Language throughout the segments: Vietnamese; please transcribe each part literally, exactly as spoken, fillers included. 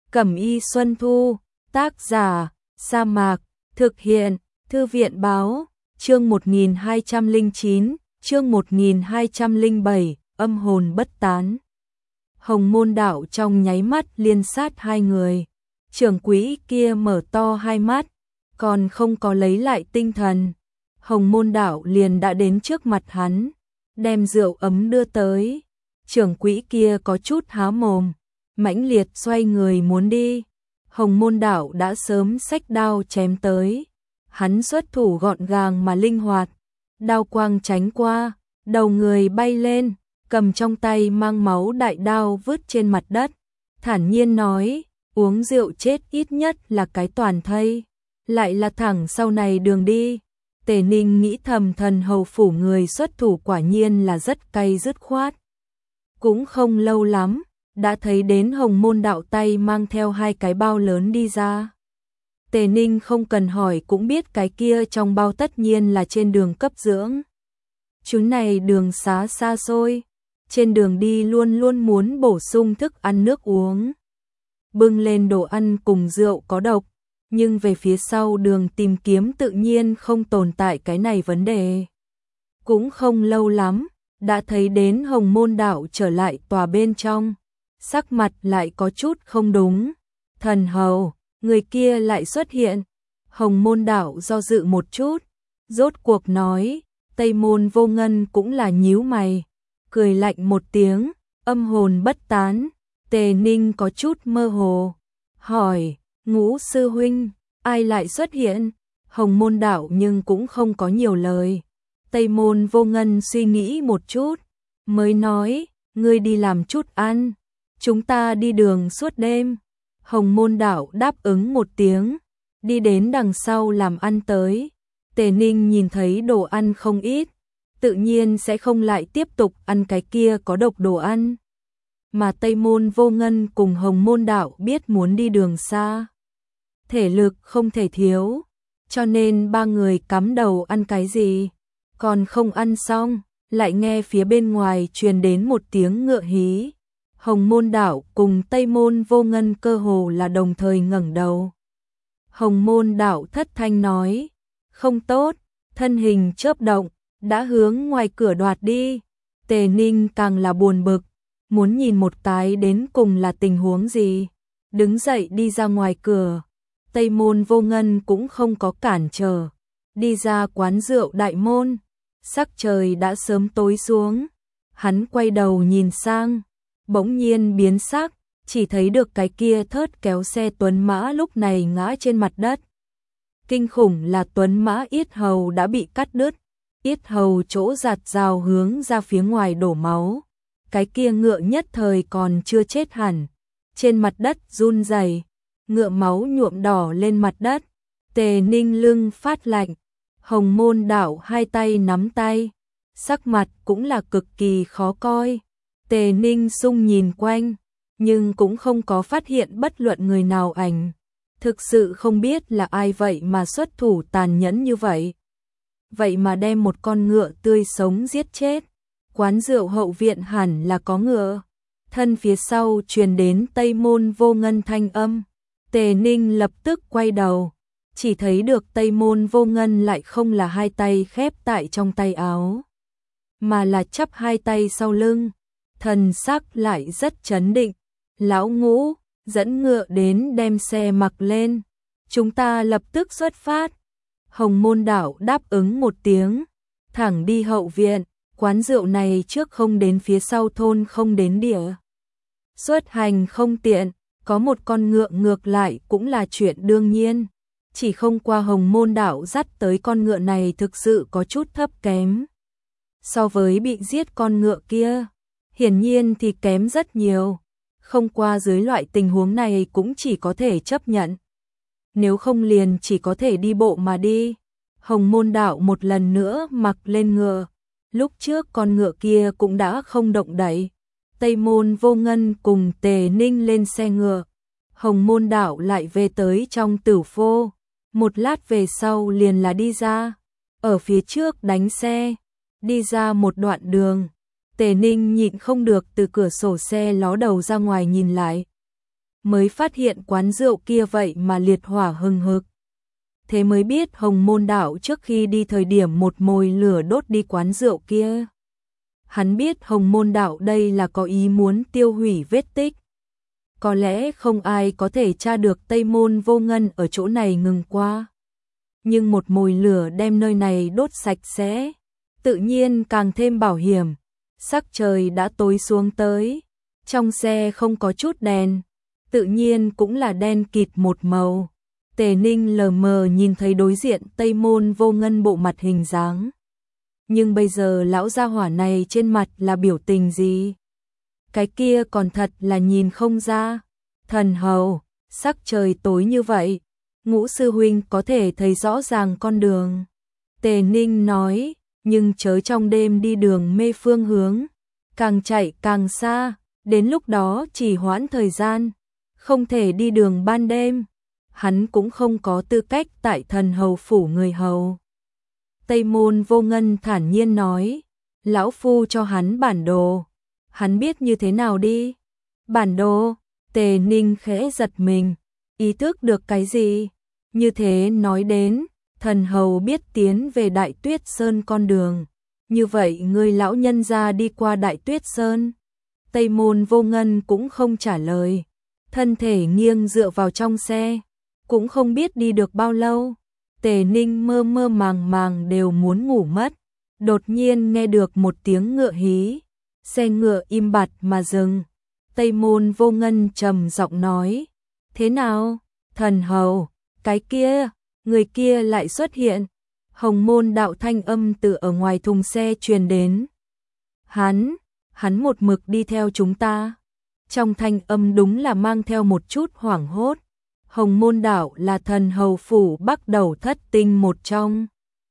Cẩm y Xuân Thu, tác giả, Sa Mạc, thực hiện, Thư viện báo, chương một nghìn hai trăm lẻ chín, chương một nghìn hai trăm lẻ bảy, âm hồn bất tán. Hồng Môn Đạo trong nháy mắt liên sát hai người. Trưởng quỹ kia mở to hai mắt, còn không có lấy lại tinh thần. Hồng Môn Đạo liền đã đến trước mặt hắn, đem rượu ấm đưa tới. Trưởng quỹ kia có chút há mồm, mãnh liệt xoay người muốn đi. Hồng Môn Đạo đã sớm xách đao chém tới. Hắn xuất thủ gọn gàng mà linh hoạt, đao quang tránh qua, đầu người bay lên, cầm trong tay mang máu đại đao vứt trên mặt đất, thản nhiên nói, uống rượu chết ít nhất là cái toàn thây, lại là thẳng sau này đường đi. Tề Ninh nghĩ thầm, thần hầu phủ người xuất thủ quả nhiên là rất cay dứt khoát. Cũng không lâu lắm, đã thấy đến Hồng Môn Đạo tay mang theo hai cái bao lớn đi ra. Tề Ninh không cần hỏi cũng biết cái kia trong bao tất nhiên là trên đường cấp dưỡng. Chuyến này đường xá xa xôi, trên đường đi luôn luôn muốn bổ sung thức ăn nước uống. Bưng lên đồ ăn cùng rượu có độc, nhưng về phía sau đường tìm kiếm tự nhiên không tồn tại cái này vấn đề. Cũng không lâu lắm, đã thấy đến Hồng Môn Đạo trở lại tòa bên trong, sắc mặt lại có chút không đúng. Thần hầu, người kia lại xuất hiện. Hồng Môn Đạo do dự một chút, rốt cuộc nói, Tây Môn Vô Ngân cũng là nhíu mày, cười lạnh một tiếng, âm hồn bất tán. Tề Ninh có chút mơ hồ, hỏi, Ngũ sư huynh, ai lại xuất hiện? Hồng Môn Đạo nhưng cũng không có nhiều lời. Tây Môn Vô Ngân suy nghĩ một chút, mới nói, ngươi đi làm chút ăn, chúng ta đi đường suốt đêm. Hồng Môn Đạo đáp ứng một tiếng, đi đến đằng sau làm ăn tới. Tề Ninh nhìn thấy đồ ăn không ít, tự nhiên sẽ không lại tiếp tục ăn cái kia có độc đồ ăn. Mà Tây Môn Vô Ngân cùng Hồng Môn Đạo biết muốn đi đường xa, thể lực không thể thiếu, cho nên ba người cắm đầu ăn cái gì, còn không ăn xong, lại nghe phía bên ngoài truyền đến một tiếng ngựa hí. Hồng Môn Đạo cùng Tây Môn Vô Ngân cơ hồ là đồng thời ngẩng đầu. Hồng Môn Đạo thất thanh nói, không tốt, thân hình chớp động, đã hướng ngoài cửa đoạt đi. Tề Ninh càng là buồn bực, muốn nhìn một cái đến cùng là tình huống gì, đứng dậy đi ra ngoài cửa. Tây Môn Vô Ngân cũng không có cản trở, đi ra quán rượu đại môn. Sắc trời đã sớm tối xuống, hắn quay đầu nhìn sang, bỗng nhiên biến sắc, chỉ thấy được cái kia thớt kéo xe tuấn mã lúc này ngã trên mặt đất. Kinh khủng là tuấn mã yết hầu đã bị cắt đứt, yết hầu chỗ giạt rào hướng ra phía ngoài đổ máu. Cái kia ngựa nhất thời còn chưa chết hẳn, trên mặt đất run rẩy, ngựa máu nhuộm đỏ lên mặt đất. Tề Ninh lưng phát lạnh, Hồng Môn Đạo hai tay nắm tay, sắc mặt cũng là cực kỳ khó coi. Tề Ninh sung nhìn quanh, nhưng cũng không có phát hiện bất luận người nào ảnh. Thực sự không biết là ai vậy mà xuất thủ tàn nhẫn như vậy. Vậy mà đem một con ngựa tươi sống giết chết. Quán rượu hậu viện hẳn là có ngựa. Thân phía sau truyền đến Tây Môn Vô Ngân thanh âm. Tề Ninh lập tức quay đầu, chỉ thấy được Tây Môn Vô Ngân lại không là hai tay khép tại trong tay áo, mà là chắp hai tay sau lưng, thần sắc lại rất trấn định. Lão Ngũ, dẫn ngựa đến đem xe mặc lên, chúng ta lập tức xuất phát. Hồng Môn Đạo đáp ứng một tiếng, thẳng đi hậu viện. Quán rượu này trước không đến phía sau thôn không đến địa. Xuất hành không tiện, có một con ngựa ngược lại cũng là chuyện đương nhiên. Chỉ không qua Hồng Môn Đạo dắt tới con ngựa này thực sự có chút thấp kém. So với bị giết con ngựa kia, hiển nhiên thì kém rất nhiều. Không qua dưới loại tình huống này cũng chỉ có thể chấp nhận. Nếu không liền chỉ có thể đi bộ mà đi. Hồng Môn Đạo một lần nữa mặc lên ngựa. Lúc trước con ngựa kia cũng đã không động đậy. Tây Môn Vô Ngân cùng Tề Ninh lên xe ngựa. Hồng Môn Đạo lại về tới trong tử phô. Một lát về sau liền là đi ra. Ở phía trước đánh xe. Đi ra một đoạn đường. Tề Ninh nhịn không được từ cửa sổ xe ló đầu ra ngoài nhìn lại. mới phát hiện quán rượu kia vậy mà liệt hỏa hừng hực. Thế mới biết Hồng Môn Đạo trước khi đi thời điểm một mồi lửa đốt đi quán rượu kia. Hắn biết Hồng Môn Đạo đây là có ý muốn tiêu hủy vết tích. Có lẽ không ai có thể tra được Tây Môn Vô Ngân ở chỗ này ngừng qua. Nhưng một mồi lửa đem nơi này đốt sạch sẽ, tự nhiên càng thêm bảo hiểm. Sắc trời đã tối xuống tới, trong xe không có chút đèn, tự nhiên cũng là đen kịt một màu. Tề Ninh lờ mờ nhìn thấy đối diện Tây Môn Vô Ngân bộ mặt hình dáng. Nhưng bây giờ lão gia hỏa này trên mặt là biểu tình gì? Cái kia còn thật là nhìn không ra. Thần hầu, sắc trời tối như vậy, Ngũ sư huynh có thể thấy rõ ràng con đường. Tề Ninh nói, nhưng chớ trong đêm đi đường mê phương hướng, càng chạy càng xa, đến lúc đó chỉ hoãn thời gian, không thể đi đường ban đêm. Hắn cũng không có tư cách tại thần hầu phủ người hầu. Tây Môn Vô Ngân thản nhiên nói, lão phu cho hắn bản đồ, hắn biết như thế nào đi. Bản đồ, Tề Ninh khẽ giật mình, ý thức được cái gì? Như thế nói đến, thần hầu biết tiến về Đại Tuyết Sơn con đường, như vậy người lão nhân ra đi qua Đại Tuyết Sơn. Tây Môn Vô Ngân cũng không trả lời, thân thể nghiêng dựa vào trong xe, cũng không biết đi được bao lâu. Tề Ninh mơ mơ màng màng đều muốn ngủ mất, đột nhiên nghe được một tiếng ngựa hí, xe ngựa im bặt mà dừng. Tây Môn Vô Ngân trầm giọng nói, thế nào, thần hầu, cái kia, người kia lại xuất hiện. Hồng Môn Đạo thanh âm từ ở ngoài thùng xe truyền đến. Hắn, hắn một mực đi theo chúng ta. Trong thanh âm đúng là mang theo một chút hoảng hốt. Hồng Môn Đạo là thần hầu phủ Bắc Đầu thất tinh một trong.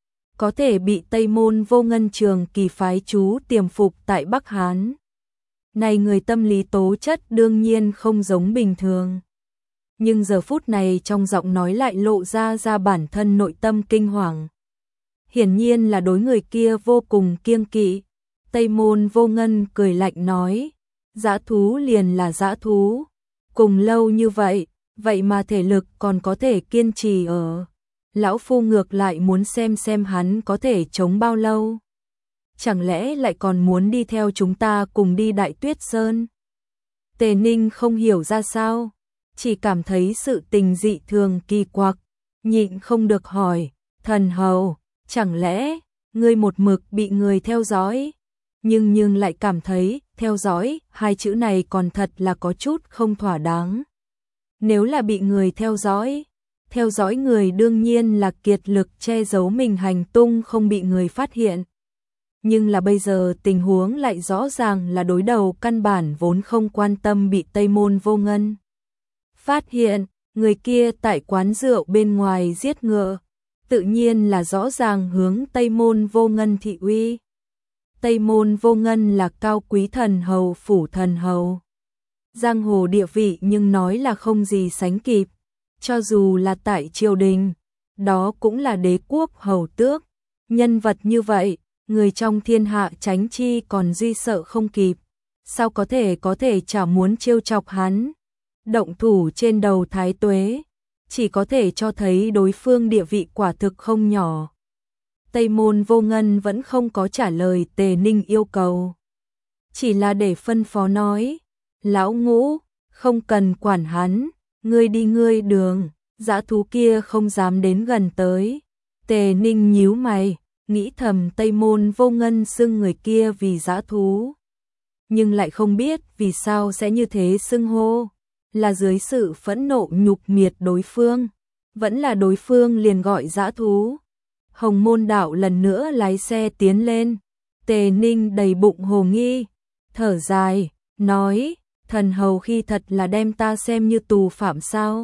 Có thể bị Tây Môn Vô Ngân trường kỳ phái chú tiềm phục tại Bắc Hán. Này người tâm lý tố chất đương nhiên không giống bình thường. Nhưng giờ phút này trong giọng nói lại lộ ra ra bản thân nội tâm kinh hoàng. Hiển nhiên là đối người kia vô cùng kiêng kỵ. Tây Môn Vô Ngân cười lạnh nói, dã thú liền là dã thú. Cùng lâu như vậy, vậy mà thể lực còn có thể kiên trì ở. Lão phu ngược lại muốn xem xem hắn có thể chống bao lâu. Chẳng lẽ lại còn muốn đi theo chúng ta cùng đi Đại Tuyết Sơn? Tề Ninh không hiểu ra sao, chỉ cảm thấy sự tình dị thường kỳ quặc, nhịn không được hỏi, thần hầu, chẳng lẽ ngươi một mực bị người theo dõi? Nhưng nhưng lại cảm thấy theo dõi hai chữ này còn thật là có chút không thỏa đáng. Nếu là bị người theo dõi, theo dõi người đương nhiên là kiệt lực che giấu mình hành tung không bị người phát hiện. Nhưng là bây giờ tình huống lại rõ ràng là đối đầu căn bản vốn không quan tâm bị Tây Môn Vô Ngân phát hiện, người kia tại quán rượu bên ngoài giết ngựa, tự nhiên là rõ ràng hướng Tây Môn Vô Ngân thị uy. Tây Môn Vô Ngân là cao quý thần hầu phủ thần hầu. Giang hồ địa vị nhưng nói là không gì sánh kịp, cho dù là tại triều đình, đó cũng là đế quốc hầu tước. Nhân vật như vậy, người trong thiên hạ tránh chi còn duy sợ không kịp, sao có thể có thể chả muốn trêu chọc hắn. Động thủ trên đầu Thái Tuế, chỉ có thể cho thấy đối phương địa vị quả thực không nhỏ. Tây Môn Vô Ngân vẫn không có trả lời Tề Ninh yêu cầu, chỉ là để phân phó nói, lão Ngũ, không cần quản hắn, ngươi đi ngươi đường, dã thú kia không dám đến gần tới. Tề Ninh nhíu mày, nghĩ thầm Tây Môn Vô Ngân xưng người kia vì dã thú, nhưng lại không biết vì sao sẽ như thế xưng hô, là dưới sự phẫn nộ nhục miệt đối phương, vẫn là đối phương liền gọi dã thú. Hồng Môn Đạo lần nữa lái xe tiến lên, Tề Ninh đầy bụng hồ nghi, thở dài, nói, thần hầu khi thật là đem ta xem như tù phạm sao?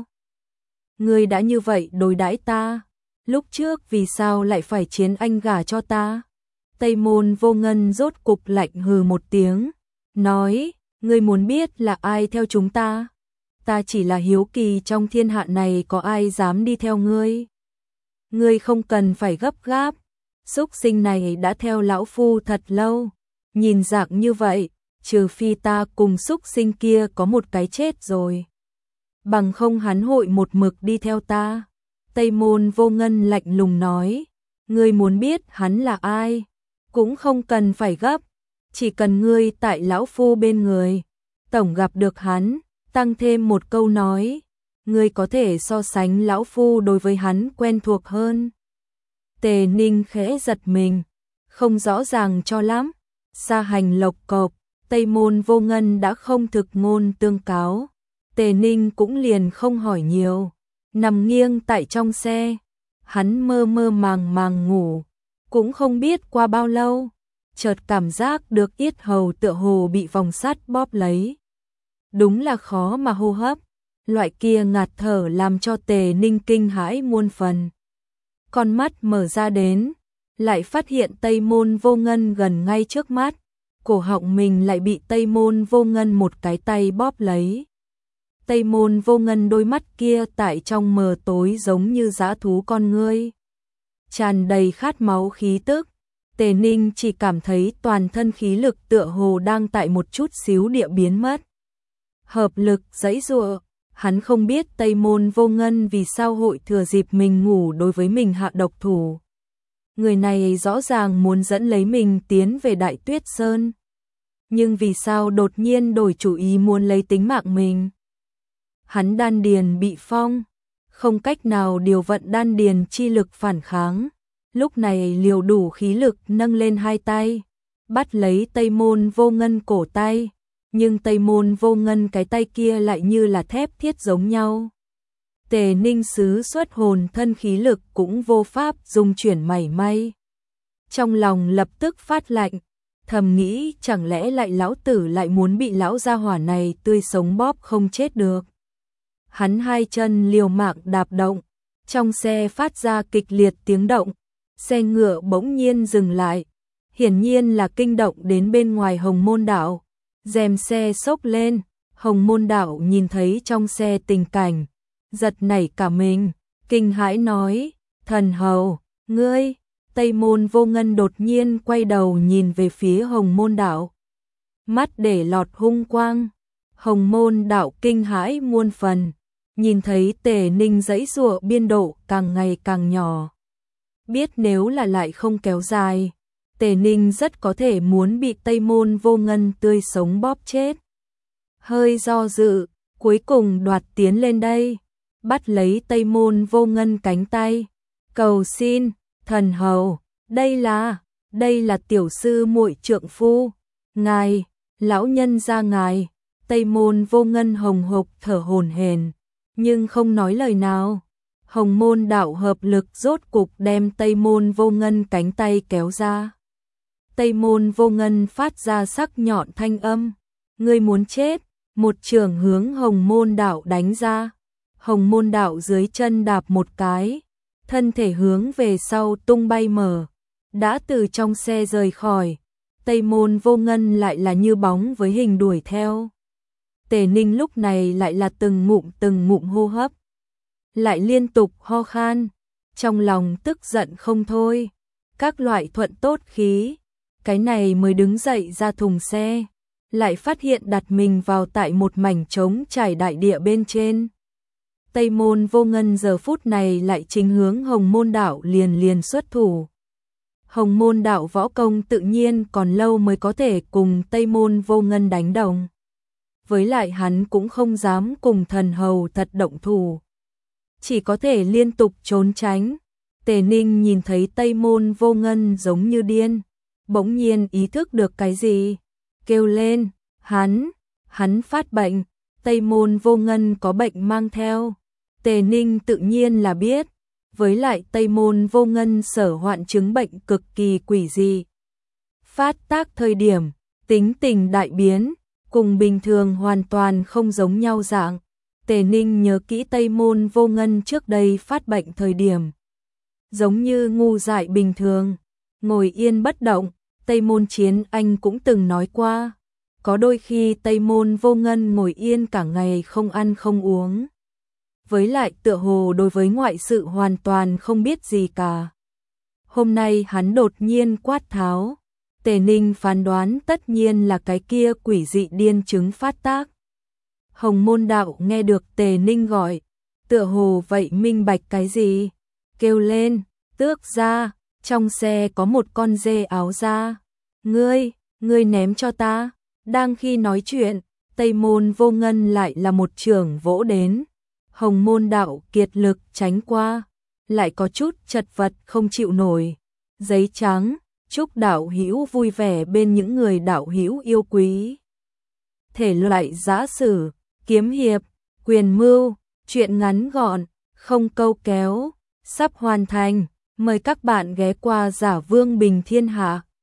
Ngươi đã như vậy đối đãi ta, lúc trước vì sao lại phải chiến anh gả cho ta? Tây Môn Vô Ngân rốt cục lạnh hừ một tiếng, nói, ngươi muốn biết là ai theo chúng ta? Ta chỉ là hiếu kỳ trong thiên hạ này có ai dám đi theo ngươi. Ngươi không cần phải gấp gáp, súc sinh này đã theo lão phu thật lâu, nhìn dạng như vậy, trừ phi ta cùng súc sinh kia có một cái chết rồi. bằng không hắn hội một mực đi theo ta. Tây Môn Vô Ngân lạnh lùng nói, ngươi muốn biết hắn là ai, cũng không cần phải gấp, chỉ cần ngươi tại lão phu bên người, tổng gặp được hắn, tăng thêm một câu nói, ngươi có thể so sánh lão phu đối với hắn quen thuộc hơn. Tề Ninh khẽ giật mình, không rõ ràng cho lắm, xa hành lộc cộc, Tây Môn Vô Ngân đã không thực ngôn tương cáo, Tề Ninh cũng liền không hỏi nhiều, nằm nghiêng tại trong xe, hắn mơ mơ màng màng ngủ, cũng không biết qua bao lâu, chợt cảm giác được yết hầu tựa hồ bị vòng sắt bóp lấy. Đúng là khó mà hô hấp, loại kia ngạt thở làm cho Tề Ninh kinh hãi muôn phần. Con mắt mở ra đến, lại phát hiện Tây Môn Vô Ngân gần ngay trước mắt, cổ họng mình lại bị Tây Môn Vô Ngân một cái tay bóp lấy. Tây Môn Vô Ngân đôi mắt kia tại trong mờ tối giống như dã thú con ngươi, tràn đầy khát máu khí tức. Tề Ninh chỉ cảm thấy toàn thân khí lực tựa hồ đang tại một chút xíu địa biến mất. Hợp lực giãy giụa, hắn không biết Tây Môn Vô Ngân vì sao hội thừa dịp mình ngủ đối với mình hạ độc thủ. Người này rõ ràng muốn dẫn lấy mình tiến về Đại Tuyết Sơn, nhưng vì sao đột nhiên đổi chủ ý muốn lấy tính mạng mình? Hắn đan điền bị phong, không cách nào điều vận đan điền chi lực phản kháng. Lúc này liều đủ khí lực nâng lên hai tay, bắt lấy Tây Môn Vô Ngân cổ tay, nhưng Tây Môn Vô Ngân cái tay kia lại như là thép thiết giống nhau. Tề Ninh xứ xuất hồn thân khí lực cũng vô pháp dùng chuyển mảy may. Trong lòng lập tức phát lạnh, thầm nghĩ chẳng lẽ lại lão tử lại muốn bị lão gia hỏa này tươi sống bóp không chết được. Hắn hai chân liều mạng đạp động, trong xe phát ra kịch liệt tiếng động, xe ngựa bỗng nhiên dừng lại, hiển nhiên là kinh động đến bên ngoài Hồng Môn Đạo. Rèm xe xốc lên, Hồng Môn Đạo nhìn thấy trong xe tình cảnh, giật nảy cả mình, kinh hãi nói, thần hầu, ngươi. Tây Môn Vô Ngân đột nhiên quay đầu nhìn về phía Hồng Môn Đạo, mắt để lọt hung quang. Hồng Môn Đạo kinh hãi muôn phần, nhìn thấy Tề Ninh giãy giụa biên độ càng ngày càng nhỏ. Biết nếu là lại không kéo dài, Tề Ninh rất có thể muốn bị Tây Môn Vô Ngân tươi sống bóp chết. Hơi do dự, cuối cùng đoạt tiến lên đây, bắt lấy Tây Môn Vô Ngân cánh tay, cầu xin, thần hầu, đây là, đây là tiểu sư muội trượng phu, ngài, lão nhân gia ngài. Tây Môn Vô Ngân hồng hộc thở hổn hển, nhưng không nói lời nào. Hồng Môn Đạo hợp lực rốt cục đem Tây Môn Vô Ngân cánh tay kéo ra. Tây Môn Vô Ngân phát ra sắc nhọn thanh âm, ngươi muốn chết, một chưởng hướng Hồng Môn Đạo đánh ra. Hồng Môn Đạo dưới chân đạp một cái, thân thể hướng về sau tung bay mở, đã từ trong xe rời khỏi. Tây Môn Vô Ngân lại là như bóng với hình đuổi theo. Tề Ninh lúc này lại là từng ngụm từng ngụm hô hấp, lại liên tục ho khan, trong lòng tức giận không thôi, các loại thuận tốt khí, cái này mới đứng dậy ra thùng xe, lại phát hiện đặt mình vào tại một mảnh trống trải đại địa bên trên. Tây Môn Vô Ngân giờ phút này lại chính hướng Hồng Môn Đạo liền liền xuất thủ. Hồng Môn Đạo võ công tự nhiên còn lâu mới có thể cùng Tây Môn Vô Ngân đánh đồng. Với lại hắn cũng không dám cùng thần hầu thật động thủ, chỉ có thể liên tục trốn tránh. Tề Ninh nhìn thấy Tây Môn Vô Ngân giống như điên, bỗng nhiên ý thức được cái gì, kêu lên, hắn, hắn phát bệnh, Tây Môn Vô Ngân có bệnh mang theo. Tề Ninh tự nhiên là biết, với lại Tây Môn Vô Ngân sở hoạn chứng bệnh cực kỳ quỷ dị. Phát tác thời điểm, tính tình đại biến, cùng bình thường hoàn toàn không giống nhau dạng. Tề Ninh nhớ kỹ Tây Môn Vô Ngân trước đây phát bệnh thời điểm, giống như ngu dại bình thường, ngồi yên bất động. Tây Môn Chiến Anh cũng từng nói qua, có đôi khi Tây Môn Vô Ngân ngồi yên cả ngày không ăn không uống. Với lại tựa hồ đối với ngoại sự hoàn toàn không biết gì cả. Hôm nay hắn đột nhiên quát tháo, Tề Ninh phán đoán tất nhiên là cái kia quỷ dị điên chứng phát tác. Hồng Môn Đạo nghe được Tề Ninh gọi, tựa hồ vậy minh bạch cái gì, kêu lên, tước gia, trong xe có một con dê áo da, ngươi, ngươi ném cho ta. Đang khi nói chuyện, Tây Môn Vô Ngân lại là một trường vỗ đến. Hồng Môn Đạo kiệt lực tránh qua, lại có chút chật vật không chịu nổi. Giấy trắng, chúc đạo hữu vui vẻ bên những người đạo hữu yêu quý. Thể loại giã sử, kiếm hiệp, quyền mưu, truyện ngắn gọn, không câu kéo, sắp hoàn thành. Mời các bạn ghé qua Giả Vương Bình Thiên Hạ.